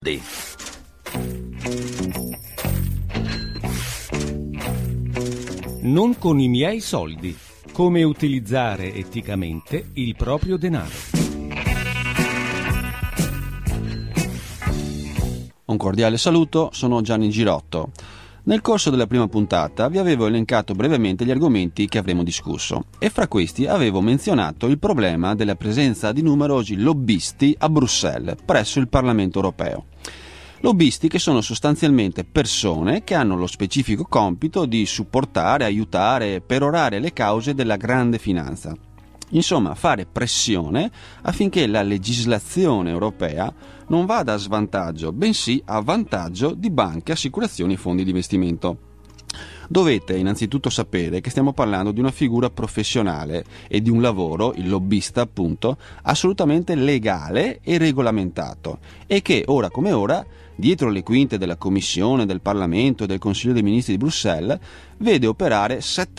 Non con i miei soldi. Come utilizzare eticamente il proprio denaro. Un cordiale saluto, sono Gianni Girotto. Nel corso della prima puntata vi avevo elencato brevemente gli argomenti che avremo discusso e fra questi avevo menzionato il problema della presenza di numerosi lobbisti a Bruxelles, presso il Parlamento europeo. Lobbisti che sono sostanzialmente persone che hanno lo specifico compito di supportare, aiutare e perorare le cause della grande finanza. Insomma, fare pressione affinché la legislazione europea non vada a svantaggio, bensì a vantaggio di banche, assicurazioni e fondi di investimento. Dovete innanzitutto sapere che stiamo parlando di una figura professionale e di un lavoro, il lobbista appunto, assolutamente legale e regolamentato e che ora come ora, dietro le quinte della Commissione, del Parlamento e del Consiglio dei Ministri di Bruxelles, vede operare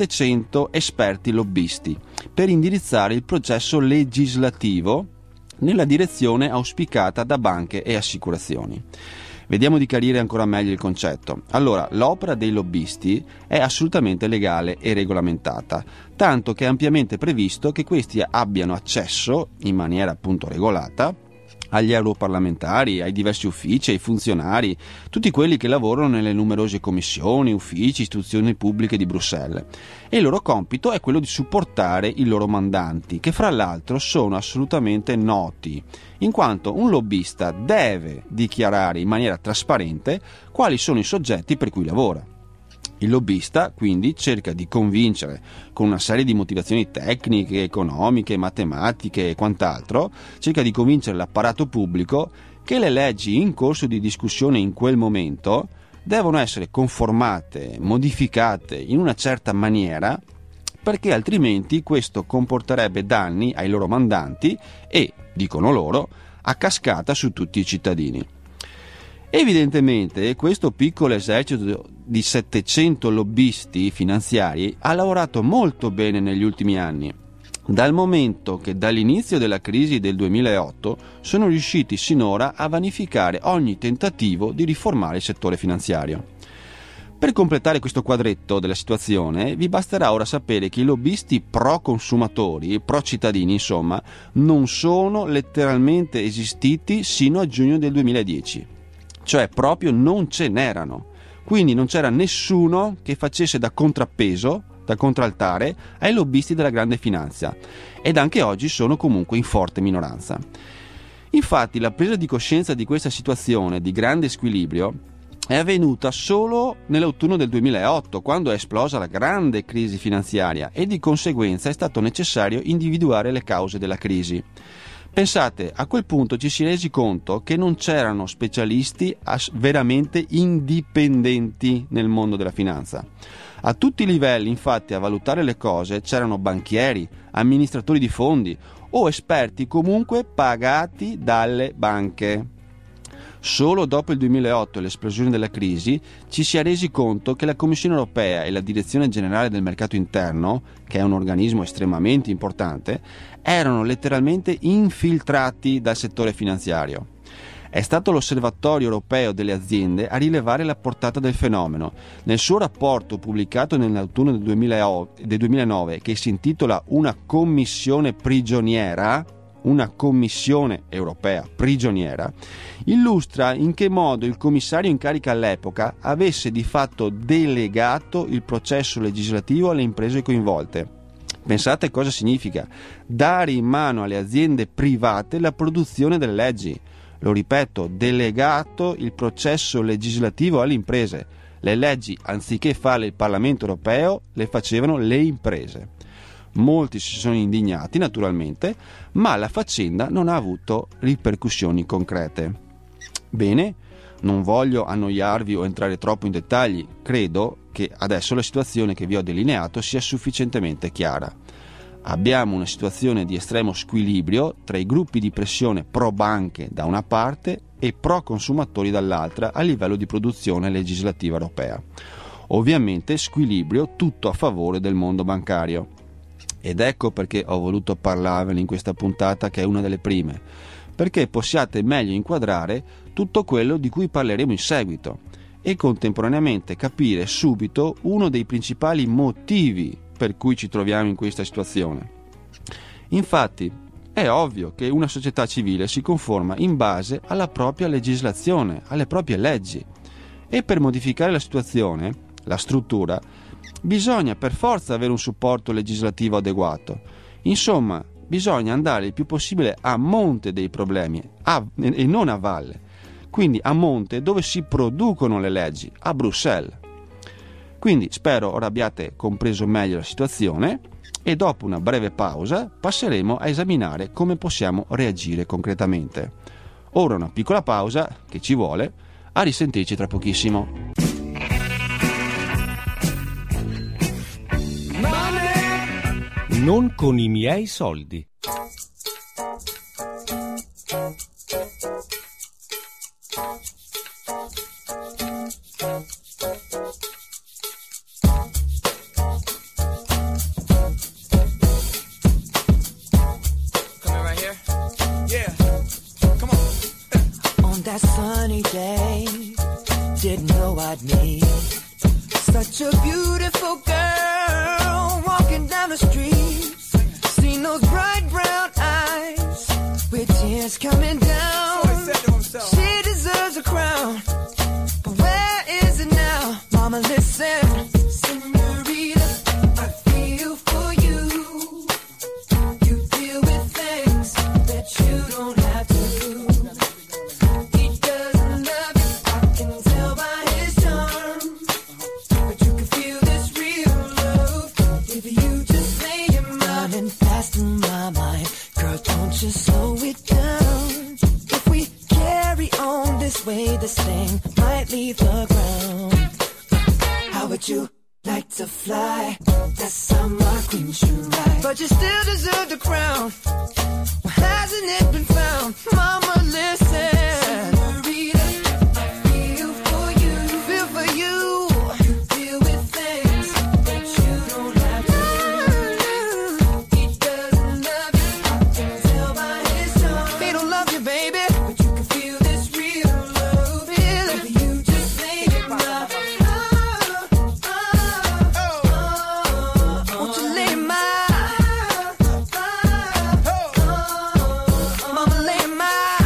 700 esperti lobbisti per indirizzare il processo legislativo nella direzione auspicata da banche e assicurazioni. Vediamo di chiarire ancora meglio il concetto. Allora, l'opera dei lobbisti è assolutamente legale e regolamentata, tanto che è ampiamente previsto che questi abbiano accesso, in maniera appunto regolata, agli europarlamentari, ai diversi uffici, ai funzionari, tutti quelli che lavorano nelle numerose commissioni, uffici, istituzioni pubbliche di Bruxelles. E il loro compito è quello di supportare i loro mandanti, che fra l'altro sono assolutamente noti, in quanto un lobbista deve dichiarare in maniera trasparente quali sono i soggetti per cui lavora. Il lobbista quindi cerca di convincere, con una serie di motivazioni tecniche, economiche, matematiche e quant'altro, cerca di convincere l'apparato pubblico che le leggi in corso di discussione in quel momento devono essere conformate, modificate in una certa maniera, perché altrimenti questo comporterebbe danni ai loro mandanti e, dicono loro, a cascata su tutti i cittadini. Evidentemente questo piccolo esercito di 700 lobbisti finanziari ha lavorato molto bene negli ultimi anni, dal momento che dall'inizio della crisi del 2008 sono riusciti sinora a vanificare ogni tentativo di riformare il settore finanziario. Per completare questo quadretto della situazione vi basterà ora sapere che i lobbisti pro consumatori, pro cittadini insomma, non sono letteralmente esistiti sino a giugno del 2010. Cioè proprio non ce n'erano, quindi non c'era nessuno che facesse da contrappeso, da contraltare ai lobbisti della grande finanza ed anche oggi sono comunque in forte minoranza. Infatti la presa di coscienza di questa situazione di grande squilibrio è avvenuta solo nell'autunno del 2008, quando è esplosa la grande crisi finanziaria e di conseguenza è stato necessario individuare le cause della crisi. Pensate, a quel punto ci si è resi conto che non c'erano specialisti veramente indipendenti nel mondo della finanza. A tutti i livelli, infatti, a valutare le cose c'erano banchieri, amministratori di fondi o esperti comunque pagati dalle banche. Solo dopo il 2008 e l'esplosione della crisi ci si è resi conto che la Commissione europea e la Direzione Generale del Mercato Interno, che è un organismo estremamente importante, erano letteralmente infiltrati dal settore finanziario. È stato l'Osservatorio europeo delle aziende a rilevare la portata del fenomeno. Nel suo rapporto pubblicato nell'autunno del 2009, che si intitola Una commissione prigioniera, una commissione europea prigioniera, illustra in che modo il commissario in carica all'epoca avesse di fatto delegato il processo legislativo alle imprese coinvolte. Pensate cosa significa: dare in mano alle aziende private la produzione delle leggi. Lo ripeto, delegato il processo legislativo alle imprese. Le leggi, anziché farle il Parlamento europeo, le facevano le imprese. Molti si sono indignati naturalmente, ma la faccenda non ha avuto ripercussioni concrete. Bene, non voglio annoiarvi o entrare troppo in dettagli, credo che adesso la situazione che vi ho delineato sia sufficientemente chiara. Abbiamo una situazione di estremo squilibrio tra i gruppi di pressione pro banche da una parte e pro consumatori dall'altra a livello di produzione legislativa europea. Ovviamente squilibrio tutto a favore del mondo bancario. Ed ecco perché ho voluto parlarvene in questa puntata, che è una delle prime, perché possiate meglio inquadrare tutto quello di cui parleremo in seguito e contemporaneamente capire subito uno dei principali motivi per cui ci troviamo in questa situazione. Infatti, è ovvio che una società civile si conforma in base alla propria legislazione, alle proprie leggi, e per modificare la situazione, la struttura, bisogna per forza avere un supporto legislativo adeguato. Insomma, bisogna andare il più possibile a monte dei problemi e non a valle, quindi a monte dove si producono le leggi, a Bruxelles. Quindi spero ora abbiate compreso meglio la situazione e dopo una breve pausa passeremo a esaminare come possiamo reagire concretamente. Ora una piccola pausa che ci vuole, a risentirci tra pochissimo. Non con i miei soldi. That sunny day, didn't know I'd meet such a beautiful girl walking down the street. Seen those bright brown eyes with tears coming down. She deserves a crown, but where is it now? Mama, listen, señorita, I feel for you. You deal with things that you don't have to. Just slow it down. If we carry on this way, this thing might leave the ground. How would you like to fly? That's how my queen should ride. But you still deserve the crown. Well, hasn't it been found? Mama, listen. Senorita, I feel for you. Feel for you. You deal with things that you don't have to. He doesn't love you. I can tell by his tone. He don't love you, baby, but you can feel this real love. Feel it. Baby, you just made it now. Won't you lay my mama, lay my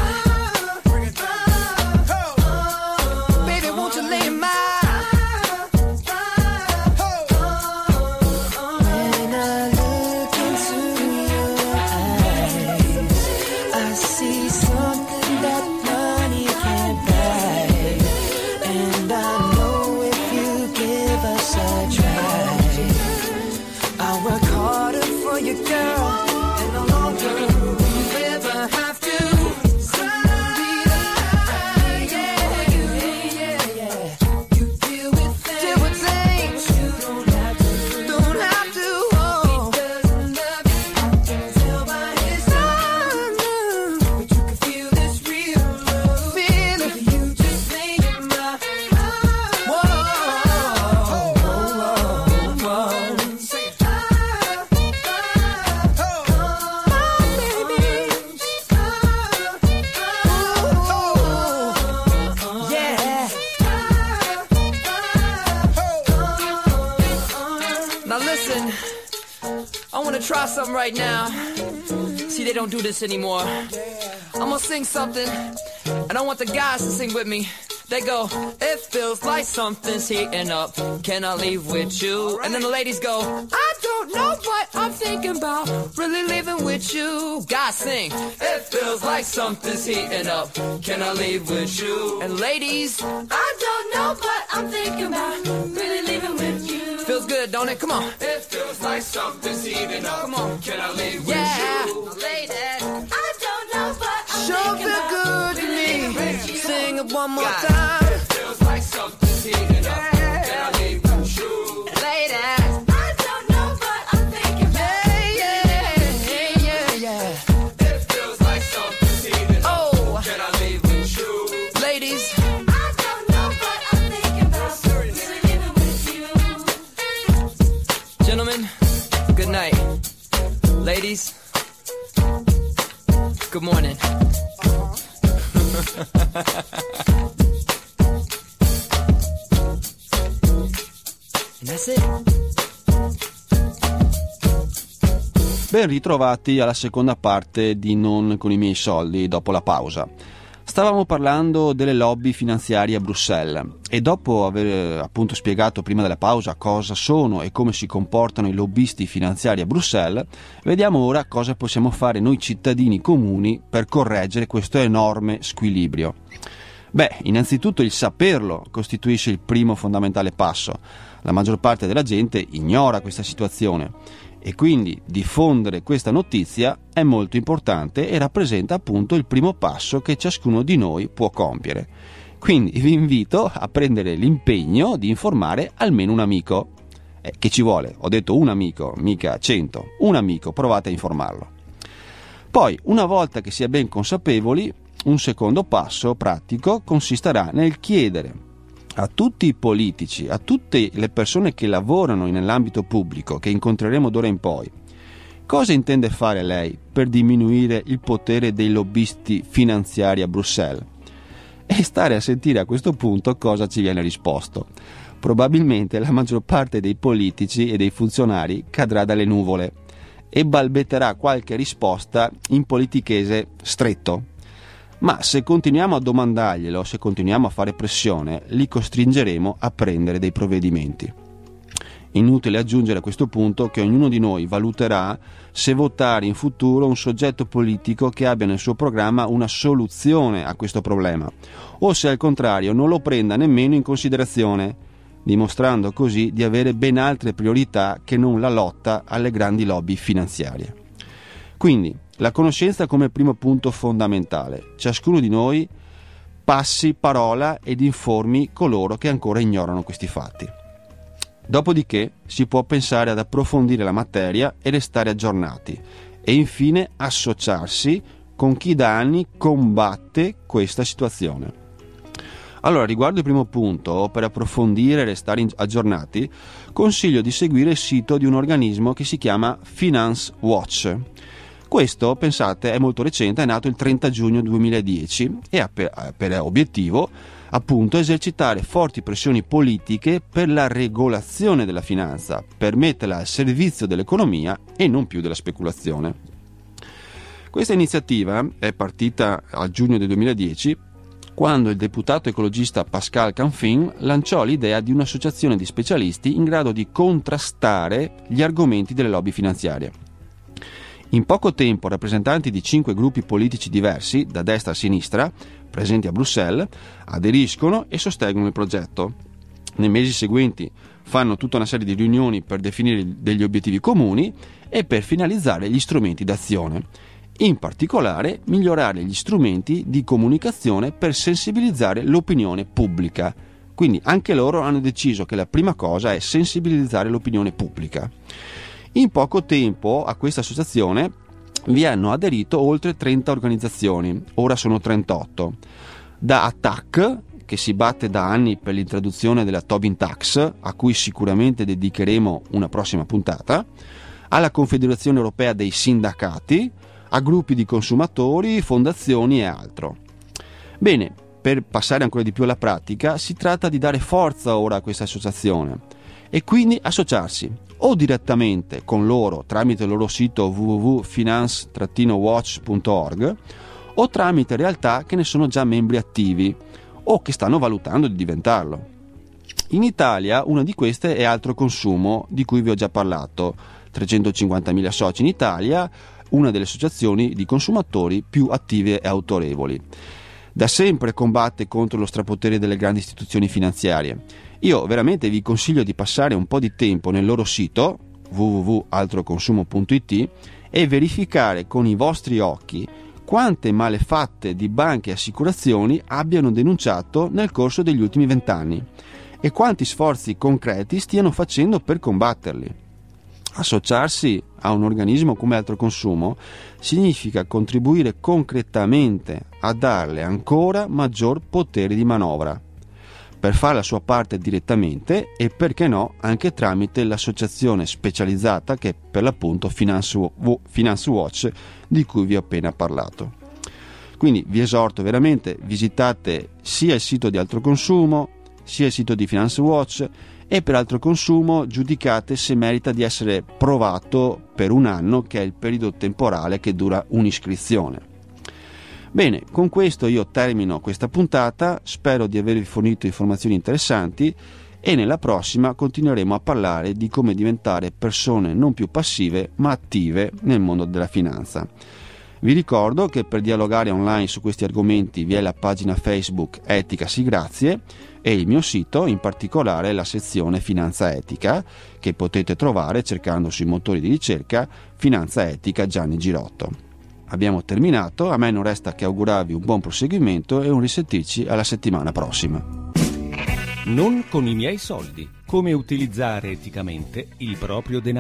baby, won't you lay my when I look into your eyes, I see something that money can't buy, and I know if you give us a try, I'll work harder for you, girl, and no longer will you ever have to. Senorita, yeah, yeah. You deal with things you don't have to. Don't have to. Oh. He doesn't love you. I can tell by his tone. But you can feel this real love. Feel it. You just made it my. Whoa. Sing it. Yeah. Now listen, I wanna try something right now. See, they don't do this anymore. I'm gonna sing something, and I want the guys to sing with me. They go, it feels like something's heating up. Can I leave with you? And then the ladies go, I don't know what I'm thinking about. Really leaving with you. Guys sing, it feels like something's heating up. Can I leave with you? And ladies, I don't know what I'm thinking about. Really leaving with you. Feels good, don't it? Come on. It feels like something's heating up. Come on. Can I leave with you? Ladies, I don't know what I'm thinking about. Sure feel good to me. Sing it one more time. It feels like something's heating up. Can I leave with you? Ladies, I don't know what I'm thinking about. Yeah. It feels like something's heating up. Oh, can I leave with you? Ladies, I don't know what I'm thinking about. Really living with you. Gentlemen, good night. Ladies, good morning. And that's it. Ben ritrovati alla seconda parte di Non con i miei soldi dopo la pausa. Stavamo parlando delle lobby finanziarie a Bruxelles e dopo aver appunto spiegato prima della pausa cosa sono e come si comportano i lobbisti finanziari a Bruxelles, vediamo ora cosa possiamo fare noi cittadini comuni per correggere questo enorme squilibrio. Beh, innanzitutto il saperlo costituisce il primo fondamentale passo. La maggior parte della gente ignora questa situazione e quindi diffondere questa notizia è molto importante e rappresenta appunto il primo passo che ciascuno di noi può compiere. Quindi vi invito a prendere l'impegno di informare almeno un amico. Che ci vuole? Ho detto un amico, mica 100. Un amico, provate a informarlo. Poi, una volta che si è ben consapevoli, un secondo passo pratico consisterà nel chiedere a tutti i politici, a tutte le persone che lavorano nell'ambito pubblico, che incontreremo d'ora in poi, cosa intende fare lei per diminuire il potere dei lobbisti finanziari a Bruxelles? E stare a sentire a questo punto cosa ci viene risposto. Probabilmente la maggior parte dei politici e dei funzionari cadrà dalle nuvole e balbetterà qualche risposta in politichese stretto. Ma se continuiamo a domandarglielo, se continuiamo a fare pressione, li costringeremo a prendere dei provvedimenti. Inutile aggiungere a questo punto che ognuno di noi valuterà se votare in futuro un soggetto politico che abbia nel suo programma una soluzione a questo problema, o se al contrario non lo prenda nemmeno in considerazione, dimostrando così di avere ben altre priorità che non la lotta alle grandi lobby finanziarie. Quindi, la conoscenza come primo punto fondamentale. Ciascuno di noi passi parola ed informi coloro che ancora ignorano questi fatti. Dopodiché si può pensare ad approfondire la materia e restare aggiornati e infine associarsi con chi da anni combatte questa situazione. Allora, riguardo il primo punto, per approfondire e restare aggiornati, consiglio di seguire il sito di un organismo che si chiama Finance Watch. Questo, pensate, è molto recente, è nato il 30 giugno 2010 e ha per obiettivo appunto esercitare forti pressioni politiche per la regolazione della finanza, per metterla al servizio dell'economia e non più della speculazione. Questa iniziativa è partita a giugno del 2010 quando il deputato ecologista Pascal Canfin lanciò l'idea di un'associazione di specialisti in grado di contrastare gli argomenti delle lobby finanziarie. In poco tempo rappresentanti di 5 gruppi politici diversi, da destra a sinistra, presenti a Bruxelles, aderiscono e sostengono il progetto. Nei mesi seguenti fanno tutta una serie di riunioni per definire degli obiettivi comuni e per finalizzare gli strumenti d'azione. In particolare, migliorare gli strumenti di comunicazione per sensibilizzare l'opinione pubblica. Quindi anche loro hanno deciso che la prima cosa è sensibilizzare l'opinione pubblica. In poco tempo a questa associazione vi hanno aderito oltre 30 organizzazioni, ora sono 38. Da ATTAC, che si batte da anni per l'introduzione della Tobin Tax, a cui sicuramente dedicheremo una prossima puntata, alla Confederazione Europea dei Sindacati, a gruppi di consumatori, fondazioni e altro. Bene, per passare ancora di più alla pratica, si tratta di dare forza ora a questa associazione e quindi associarsi o direttamente con loro tramite il loro sito www.finance-watch.org o tramite realtà che ne sono già membri attivi o che stanno valutando di diventarlo. In Italia una di queste è Altro Consumo, di cui vi ho già parlato, 350.000 soci in Italia, una delle associazioni di consumatori più attive e autorevoli. Da sempre combatte contro lo strapotere delle grandi istituzioni finanziarie. Io veramente vi consiglio di passare un po' di tempo nel loro sito www.altroconsumo.it e verificare con i vostri occhi quante malefatte di banche e assicurazioni abbiano denunciato nel corso degli ultimi 20 anni e quanti sforzi concreti stiano facendo per combatterli. Associarsi a un organismo come Altro Consumo significa contribuire concretamente a darle ancora maggior potere di manovra, per fare la sua parte direttamente e, perché no, anche tramite l'associazione specializzata che è per l'appunto Finance Watch, di cui vi ho appena parlato. Quindi vi esorto veramente, visitate sia il sito di Altro Consumo, sia il sito di Finance Watch, e per Altro Consumo giudicate se merita di essere provato per un anno, che è il periodo temporale che dura un'iscrizione. Bene, con questo io termino questa puntata, spero di avervi fornito informazioni interessanti e nella prossima continueremo a parlare di come diventare persone non più passive ma attive nel mondo della finanza. Vi ricordo che per dialogare online su questi argomenti vi è la pagina Facebook Etica sì grazie e il mio sito, in particolare la sezione Finanza Etica, che potete trovare cercando sui motori di ricerca Finanza Etica Gianni Girotto. Abbiamo terminato, a me non resta che augurarvi un buon proseguimento e un risentirci alla settimana prossima. Non con i miei soldi. Come utilizzare eticamente il proprio denaro.